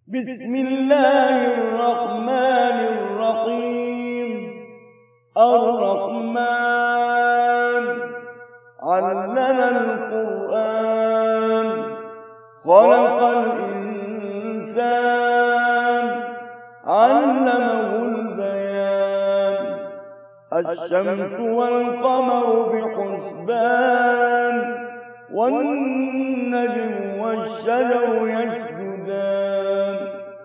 بسم الله الرحمن الرحيم. الرحمن علم القرآن خلق الإنسان علمه البيان. الشمس والقمر بحسبان والنجم والشجر يسجدان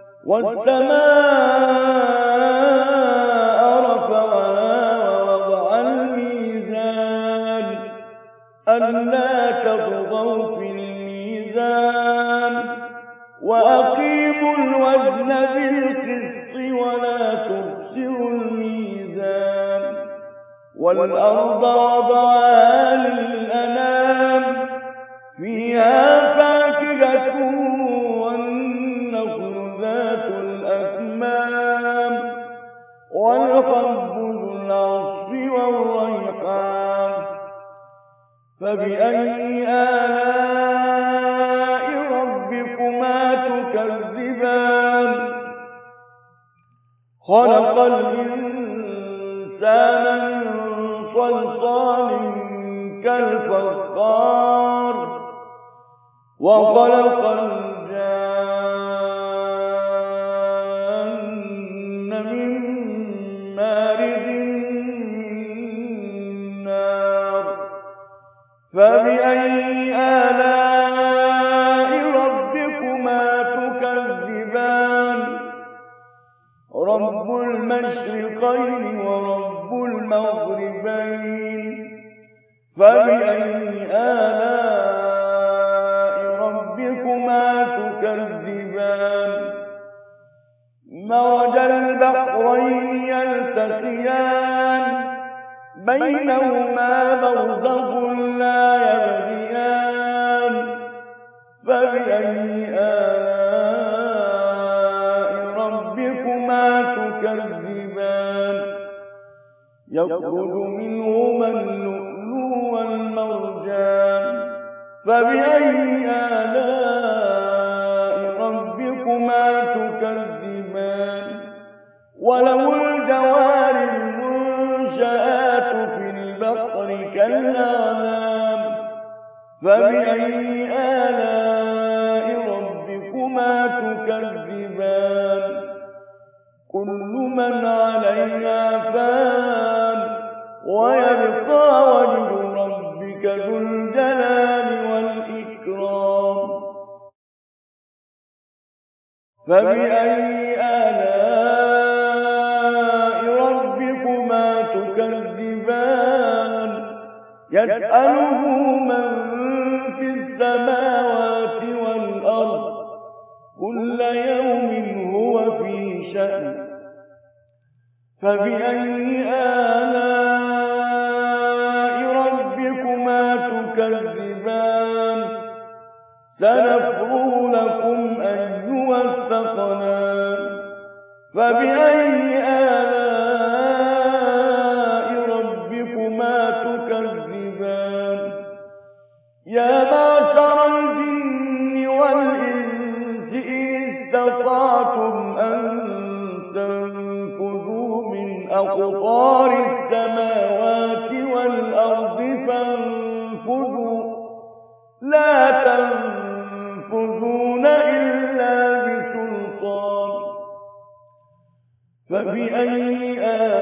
والسماء رفعها ووضع الميزان ألا تطغوا في الميزان وأقيموا الوزن بالقسط ولا تخسروا الميزان. والأرض وضعها للأنام فيها فاكهة والنخل ذات الأكمام والحب ذو العصف والريحان. فبأي آلاء ربكما تكذبان؟ خلق الإنسان من صلصال كالفخار وخلق الجان من مارج من نار. فبأي آلاء ربكما تكذبان؟ رب المشرقين ورب المغربين. فبأي آلاء ربكما تكذبان؟ مرج البحرين يلتقيان بينهما برزخ لا يبغيان. فبأي آلاء ربكما تكذبان؟ يخرج منهما اللؤلؤ والمرجان. فبأي آلاء ربكما تكذبان؟ وله الجوار المنشآت في البحر كالأعلام. فبأي آلاء ربكما تكذبان؟ كل من عليها فان ويبقى وجه ربك ذو الجلال والإكرام. فبأي آلاء ربكما تكذبان؟ يسأله من في السماوات والأرض كل يوم هو في شأن. فبأي آلاء ربكما تكذبان؟ سنفرغ لكم أيها الثقلان. فبأي آلاء ربكما تكذبان؟ يا معشر الجن والإنس إن استطعتم أن تنفذوا من أقطار السماوات والأرض فانفذوا لا تنفذون إلا بسلطان. فبأي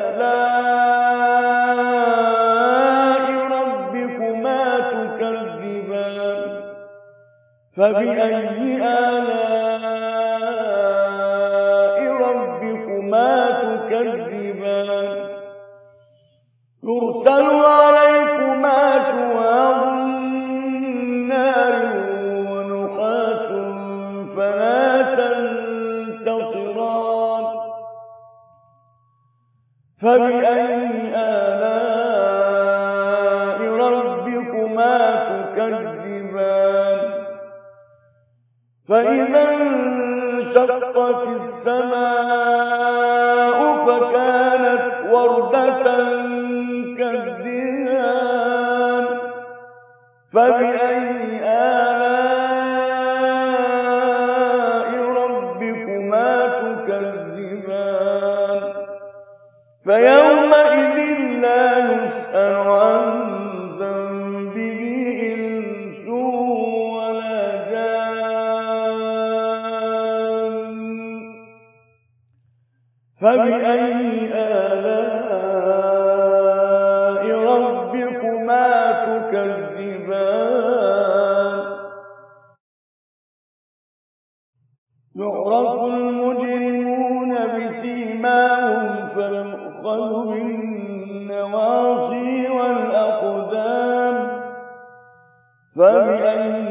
آلاء ربكما تكذبان؟ فبأي آلاء ربكما تكذبان؟ يرسل عليكما شواظ نار ونحاس فلا تنتصران. فبأي آلاء ربكما تكذبان؟ فإذا انشقت السماء فكانت وردة كالدهان. فبأي آلاء ربكما فيومئذ لا يسأل عن ذنبه إنس ولا جان. فبأي آلاء ربكما تكذبان. يعرف المجرمون بسيماهم فيؤخذ بالنواصي والأقدام. فبأي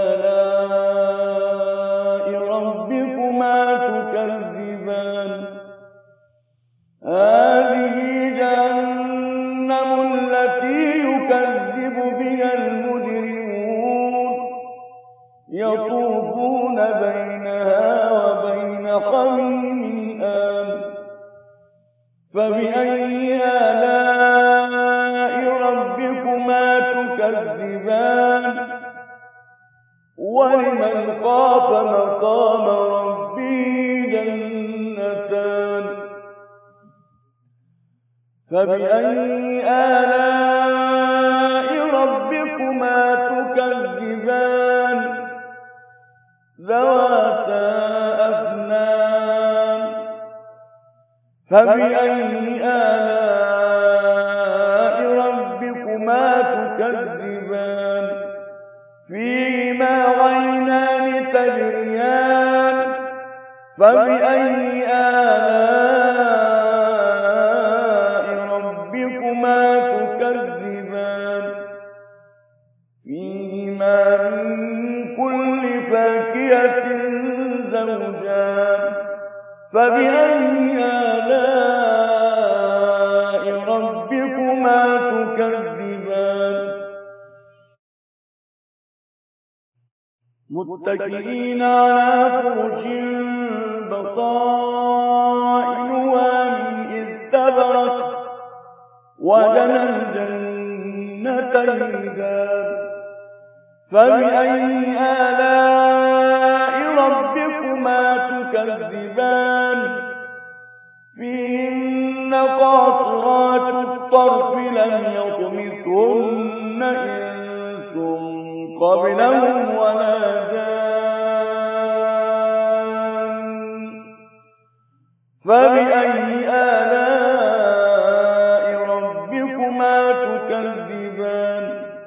آلاء ربكما تكذبان. هذه جهنم التي يكذب بها المجرمون يطوفون بينها وبين حميم آن. فبأي آلاء ربكما تكذبان. ولمن خاف مقام ربه جنتان. فبأي آلاء ربكما تكذبان. ذواتا أفنان. فبأي آلاء ربكما تكذبان. فيهما عينان تجريان. فبأي آلاء ربكما تكذبان. فيهما من كل فاكهة زوجان. فبأي آلاء ربكما تكذبان. متكئين على فرش بطائنها من استبرق وجنى الجنتين دان. فبأي آلاء ربكما تكذبان. فيهن قاصرات الطرف لم يطمثهن إنس قبلهم ولا جان. فبأي آلاء ربكما تكذبان.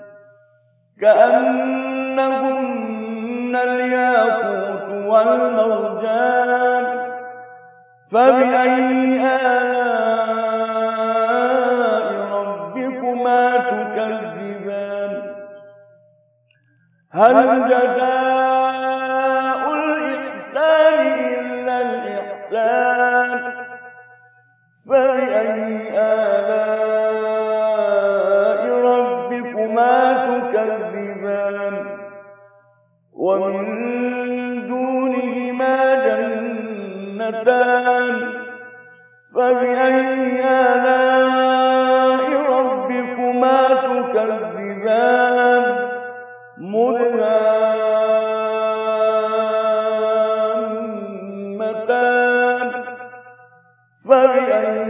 كأنهن الياقوت والمرجان. فبأي آلاء ربكما تكذبان. هل جزاء الإحسان إلا الإحسان. فبأي آلاء ربكما تكذبان. ومن دونهما جنتان. فبأي آلاء ربكما تكذبان. مدهامتان. فبأي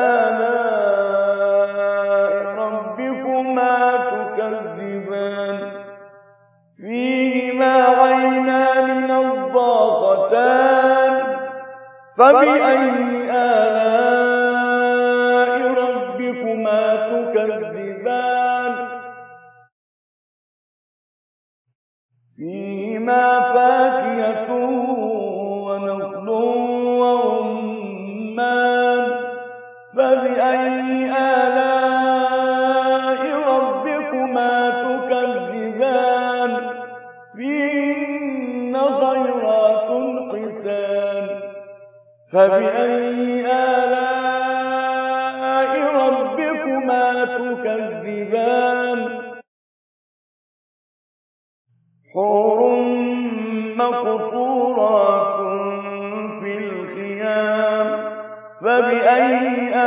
آلاء ربكما تكذبان. فيهما عينان نضاختان. فبأي آلاء ربكما تكذبان. فيهما فاكهة ونخل ورمان. فبأي آلاء ربكما تكذبان. فيهن خيرات حسان. فبأي آلاء ربكما تكذبان. حور مقصورات في الخيام. فبأي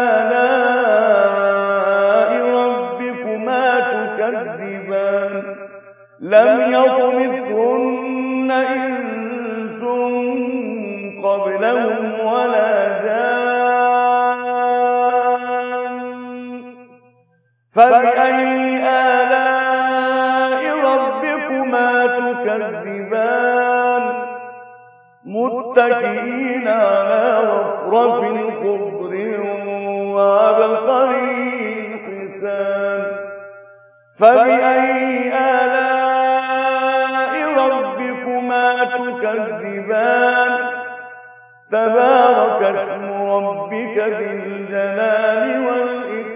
آلاء ربكما تكذبان. لم يطمثهن إنس قبلهم ولا جان. فبأي آلاء ربكما تكذبان متكئين على رفرف خضر وعبقري حسان فبأي آلاء ربكما تكذبان تبارك اسم ربك ذي الجلال والإكرام